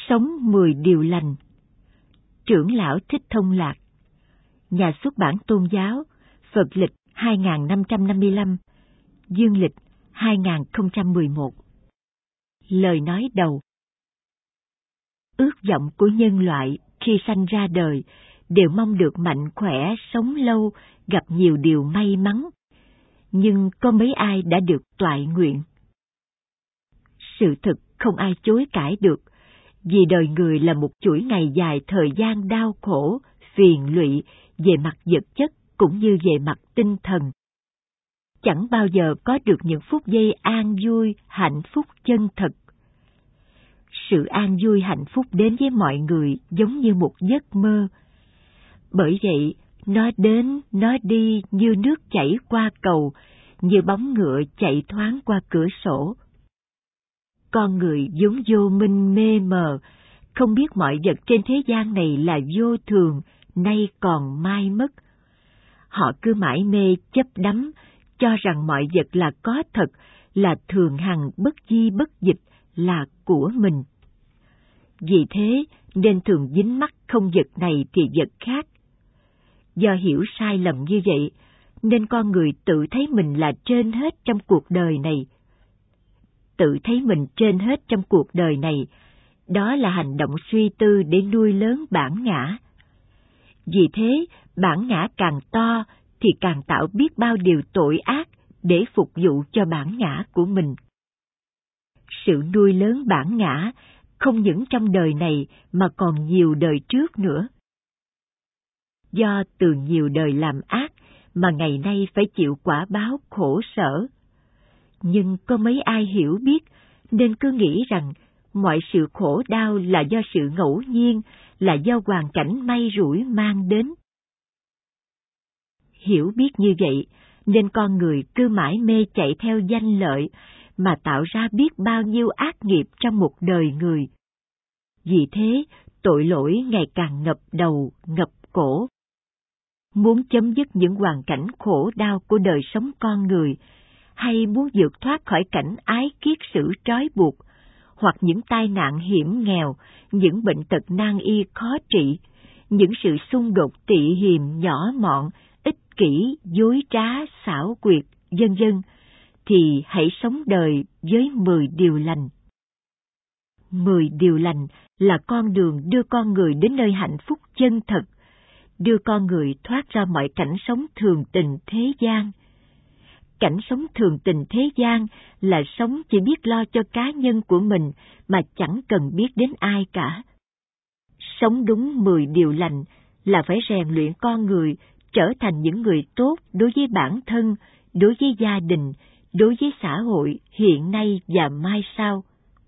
Sống 10 điều lành. Trưởng lão Thích Thông Lạc. Nhà xuất bản tôn giáo, Phật lịch 2555, Dương lịch 2011. Lời nói đầu. Ước vọng của nhân loại khi sanh ra đời đều mong được mạnh khỏe, sống lâu, gặp nhiều điều may mắn. Nhưng có mấy ai đã được toại nguyện? Sự thực không ai chối cãi được, vì đời người là một chuỗi ngày dài thời gian đau khổ, phiền lụy về mặt vật chất cũng như về mặt tinh thần. Chẳng bao giờ có được những phút giây an vui, hạnh phúc chân thật. Sự an vui hạnh phúc đến với mọi người giống như một giấc mơ. Bởi vậy, nó đến, nó đi như nước chảy qua cầu, như bóng ngựa chạy thoáng qua cửa sổ. Con người vốn vô minh mê mờ, không biết mọi vật trên thế gian này là vô thường, nay còn mai mất. Họ cứ mải mê chấp đắm, cho rằng mọi vật là có thật, là thường hằng bất di bất dịch, là của mình. Vì thế nên thường dính mắc không vật này thì vật khác. Do hiểu sai lầm như vậy, nên con người tự thấy mình là trên hết trong cuộc đời này. Tự thấy mình trên hết trong cuộc đời này, đó là hành động suy tư để nuôi lớn bản ngã. Vì thế, bản ngã càng to thì càng tạo biết bao điều tội ác để phục vụ cho bản ngã của mình. Sự nuôi lớn bản ngã không những trong đời này mà còn nhiều đời trước nữa. Do từ nhiều đời làm ác mà ngày nay phải chịu quả báo khổ sở. Nhưng có mấy ai hiểu biết nên cứ nghĩ rằng mọi sự khổ đau là do sự ngẫu nhiên, là do hoàn cảnh may rủi mang đến. Hiểu biết như vậy nên con người cứ mãi mê chạy theo danh lợi mà tạo ra biết bao nhiêu ác nghiệp trong một đời người. Vì thế, tội lỗi ngày càng ngập đầu, ngập cổ. Muốn chấm dứt những hoàn cảnh khổ đau của đời sống con người, hay muốn vượt thoát khỏi cảnh ái kiết sử trói buộc, hoặc những tai nạn hiểm nghèo, những bệnh tật nan y khó trị, những sự xung đột tị hiềm nhỏ mọn, ích kỷ, dối trá, xảo quyệt, vân vân, thì hãy sống đời với 10 điều lành. 10 điều lành là con đường đưa con người đến nơi hạnh phúc chân thật, đưa con người thoát ra mọi cảnh sống thường tình thế gian. Cảnh sống thường tình thế gian là sống chỉ biết lo cho cá nhân của mình mà chẳng cần biết đến ai cả. Sống đúng 10 điều lành là phải rèn luyện con người trở thành những người tốt đối với bản thân, đối với gia đình, đối với xã hội hiện nay và mai sau.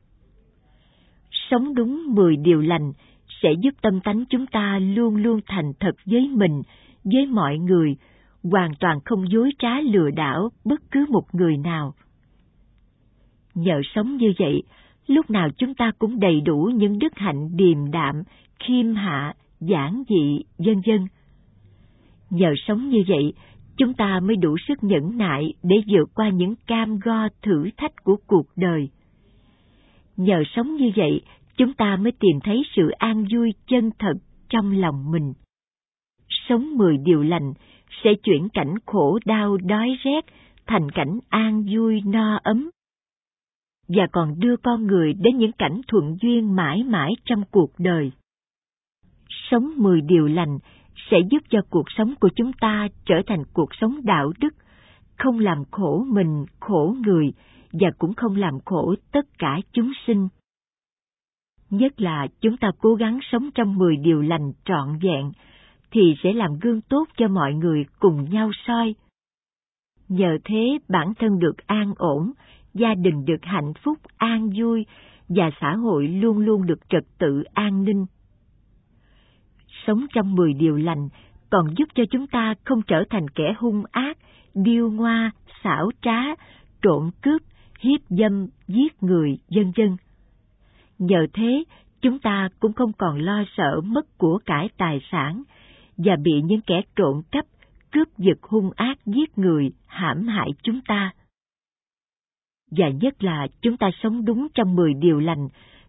Sống đúng 10 điều lành sẽ giúp tâm tánh chúng ta luôn luôn thành thật với mình, với mọi người, hoàn toàn không dối trá lừa đảo bất cứ một người nào. Nhờ sống như vậy, lúc nào chúng ta cũng đầy đủ những đức hạnh điềm đạm, khiêm hạ, giản dị, vân vân. Nhờ sống như vậy, chúng ta mới đủ sức nhẫn nại để vượt qua những cam go thử thách của cuộc đời. Nhờ sống như vậy, chúng ta mới tìm thấy sự an vui chân thật trong lòng mình. Sống 10 điều lành sẽ chuyển cảnh khổ đau đói rét thành cảnh an vui no ấm, và còn đưa con người đến những cảnh thuận duyên mãi mãi trong cuộc đời. Sống 10 điều lành sẽ giúp cho cuộc sống của chúng ta trở thành cuộc sống đạo đức, không làm khổ mình, khổ người, và cũng không làm khổ tất cả chúng sinh. Nhất là chúng ta cố gắng sống trong 10 điều lành trọn vẹn, thì sẽ làm gương tốt cho mọi người cùng nhau soi. Nhờ thế bản thân được an ổn, gia đình được hạnh phúc, an vui, và xã hội luôn luôn được trật tự an ninh. Sống trong 10 điều lành còn giúp cho chúng ta không trở thành kẻ hung ác, điêu ngoa, xảo trá, trộm cướp, hiếp dâm, giết người, vân vân. Nhờ thế, chúng ta cũng không còn lo sợ mất của cải tài sản và bị những kẻ trộm cắp, cướp giật hung ác giết người, hãm hại chúng ta. Và nhất là chúng ta sống đúng trong 10 điều lành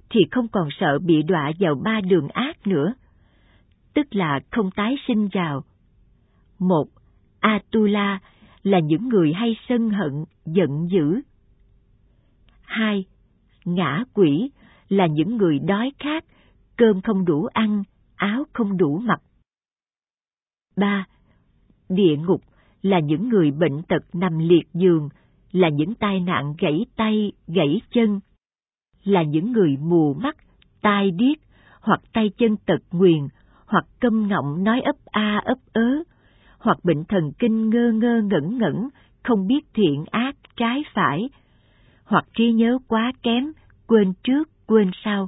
thì không còn sợ bị đọa vào 3 đường ác nữa, tức là không tái sinh vào. 1. Atula là những người hay sân hận, giận dữ. 2. Ngã quỷ là những người đói khát, cơm không đủ ăn, áo không đủ mặc. 3. Địa ngục là những người bệnh tật nằm liệt giường, là những tai nạn gãy tay, gãy chân, là những người mù mắt, tai điếc, hoặc tay chân tật nguyền, hoặc câm ngọng nói ấp a ấp ớ, hoặc bệnh thần kinh ngơ ngơ ngẩn ngẩn, không biết thiện ác trái phải, hoặc trí nhớ quá kém, quên trước quên sau.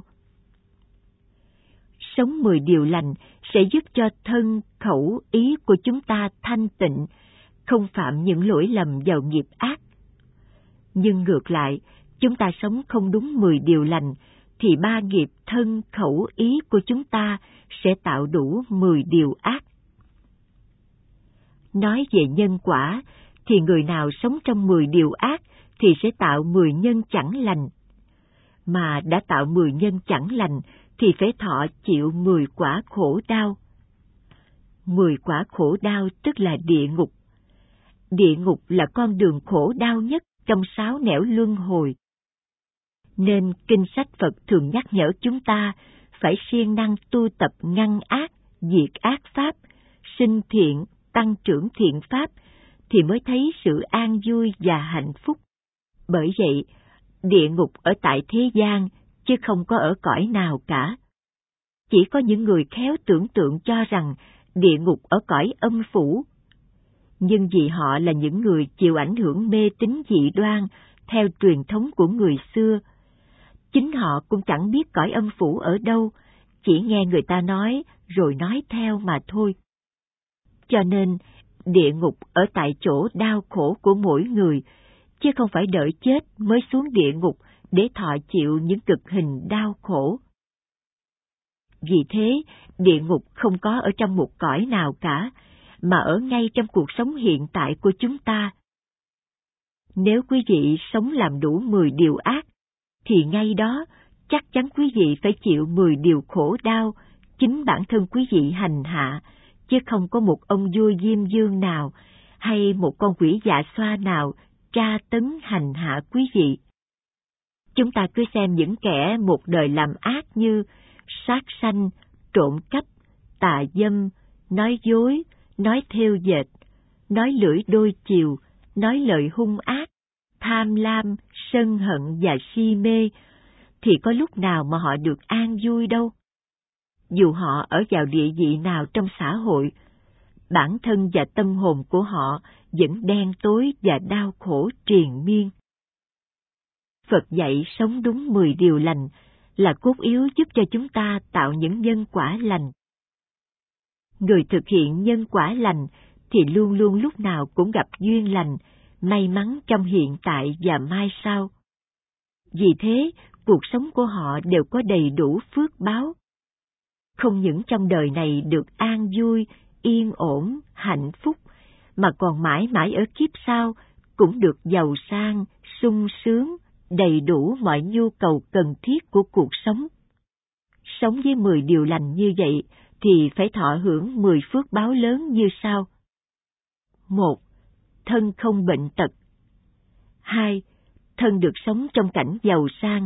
Sống 10 điều lành sẽ giúp cho thân, khẩu, ý của chúng ta thanh tịnh, không phạm những lỗi lầm vào nghiệp ác. Nhưng ngược lại, chúng ta sống không đúng 10 điều lành, thì 3 nghiệp thân, khẩu, ý của chúng ta sẽ tạo đủ 10 điều ác. Nói về nhân quả, thì người nào sống trong 10 điều ác thì sẽ tạo 10 nhân chẳng lành. Mà đã tạo 10 nhân chẳng lành thì phải thọ chịu 10 quả khổ đau. 10 quả khổ đau tức là địa ngục. Địa ngục là con đường khổ đau nhất trong 6 nẻo luân hồi. Nên kinh sách Phật thường nhắc nhở chúng ta phải siêng năng tu tập ngăn ác, diệt ác pháp, sinh thiện, tăng trưởng thiện pháp, thì mới thấy sự an vui và hạnh phúc. Bởi vậy, địa ngục ở tại thế gian, chứ không có ở cõi nào cả. Chỉ có những người khéo tưởng tượng cho rằng địa ngục ở cõi âm phủ. Nhưng vì họ là những người chịu ảnh hưởng mê tín dị đoan theo truyền thống của người xưa, chính họ cũng chẳng biết cõi âm phủ ở đâu, chỉ nghe người ta nói rồi nói theo mà thôi. Cho nên, địa ngục ở tại chỗ đau khổ của mỗi người, chứ không phải đợi chết mới xuống địa ngục để thọ chịu những cực hình đau khổ. Vì thế, địa ngục không có ở trong một cõi nào cả, mà ở ngay trong cuộc sống hiện tại của chúng ta. Nếu quý vị sống làm đủ 10 điều ác, thì ngay đó chắc chắn quý vị phải chịu 10 điều khổ đau, chính bản thân quý vị hành hạ, chứ không có một ông vua Diêm Vương nào hay một con quỷ dạ xoa nào tra tấn hành hạ quý vị. Chúng ta cứ xem những kẻ một đời làm ác như sát sanh, trộm cắp, tà dâm, nói dối, nói thêu dệt, nói lưỡi đôi chiều, nói lời hung ác, tham lam, sân hận và si mê, thì có lúc nào mà họ được an vui đâu. Dù họ ở vào địa vị nào trong xã hội, bản thân và tâm hồn của họ vẫn đen tối và đau khổ triền miên. Phật dạy sống đúng 10 điều lành là cốt yếu giúp cho chúng ta tạo những nhân quả lành. Người thực hiện nhân quả lành thì luôn luôn lúc nào cũng gặp duyên lành, may mắn trong hiện tại và mai sau. Vì thế, cuộc sống của họ đều có đầy đủ phước báo. Không những trong đời này được an vui, yên ổn, hạnh phúc, mà còn mãi mãi ở kiếp sau cũng được giàu sang, sung sướng, đầy đủ mọi nhu cầu cần thiết của cuộc sống. Sống với 10 điều lành như vậy thì phải thọ hưởng 10 phước báo lớn như sau. 1. Thân không bệnh tật. 2. Thân được sống trong cảnh giàu sang.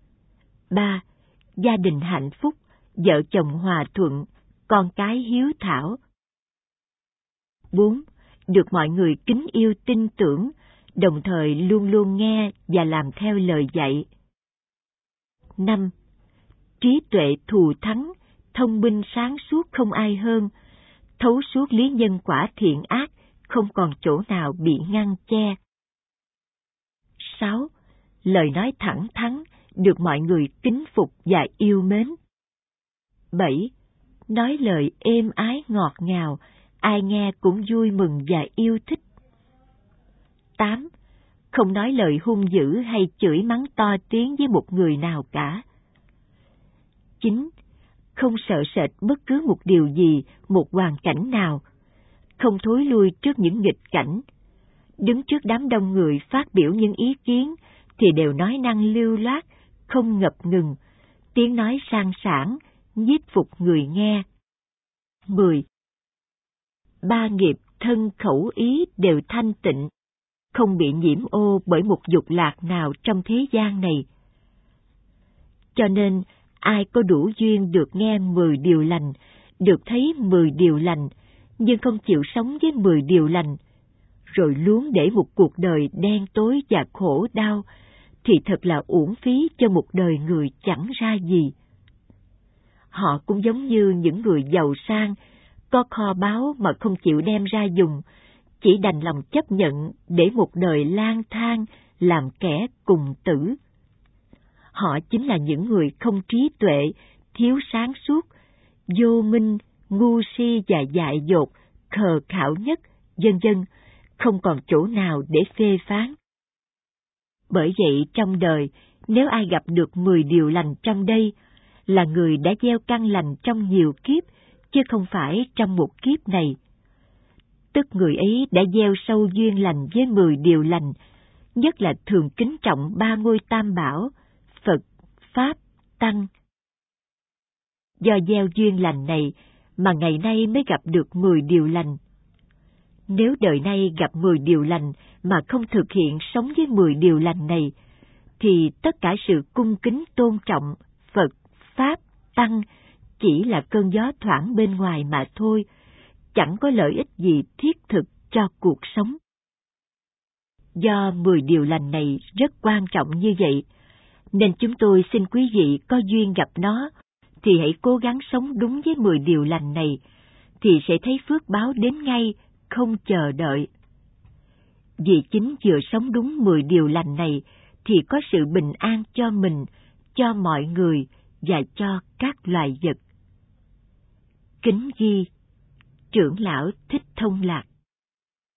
3. Gia đình hạnh phúc, vợ chồng hòa thuận, con cái hiếu thảo. 4. Được mọi người kính yêu tin tưởng, đồng thời luôn luôn nghe và làm theo lời dạy. 5. Trí tuệ thù thắng, thông minh sáng suốt không ai hơn, thấu suốt lý nhân quả thiện ác, không còn chỗ nào bị ngăn che. 6. Lời nói thẳng thắn, được mọi người kính phục và yêu mến. 7. Nói lời êm ái ngọt ngào, ai nghe cũng vui mừng và yêu thích. 8. Không nói lời hung dữ hay chửi mắng to tiếng với một người nào cả. 9. Không sợ sệt bất cứ một điều gì, một hoàn cảnh nào. Không thối lui trước những nghịch cảnh. Đứng trước đám đông người phát biểu những ý kiến thì đều nói năng lưu loát, không ngập ngừng, tiếng nói sang sảng, nhiếp phục người nghe. 10. Ba nghiệp thân khẩu ý đều thanh tịnh, không bị nhiễm ô bởi một dục lạc nào trong thế gian này. Cho nên, ai có đủ duyên được nghe 10 điều lành, được thấy 10 điều lành, nhưng không chịu sống với 10 điều lành, rồi luống để một cuộc đời đen tối và khổ đau, thì thật là uổng phí cho một đời người chẳng ra gì. Họ cũng giống như những người giàu sang, có kho báu mà không chịu đem ra dùng, chỉ đành lòng chấp nhận để một đời lang thang làm kẻ cùng tử. Họ chính là những người không trí tuệ, thiếu sáng suốt, vô minh, ngu si và dại dột, khờ khảo nhất, vân vân, không còn chỗ nào để phê phán. Bởi vậy trong đời, nếu ai gặp được 10 điều lành trong đây, là người đã gieo căn lành trong nhiều kiếp, chứ không phải trong một kiếp này. Tức người ấy đã gieo sâu duyên lành với 10 điều lành, nhất là thường kính trọng 3 ngôi tam bảo, Phật, Pháp, Tăng. Do gieo duyên lành này mà ngày nay mới gặp được 10 điều lành. Nếu đời nay gặp 10 điều lành mà không thực hiện sống với 10 điều lành này, thì tất cả sự cung kính tôn trọng Phật, Pháp, Tăng chỉ là cơn gió thoảng bên ngoài mà thôi, chẳng có lợi ích gì thiết thực cho cuộc sống. Do 10 điều lành này rất quan trọng như vậy, nên chúng tôi xin quý vị có duyên gặp nó, thì hãy cố gắng sống đúng với 10 điều lành này, thì sẽ thấy phước báo đến ngay, không chờ đợi. Vì chính vừa sống đúng 10 điều lành này, thì có sự bình an cho mình, cho mọi người và cho các loài vật. Kính ghi, Trưởng lão Thích Thông Lạc.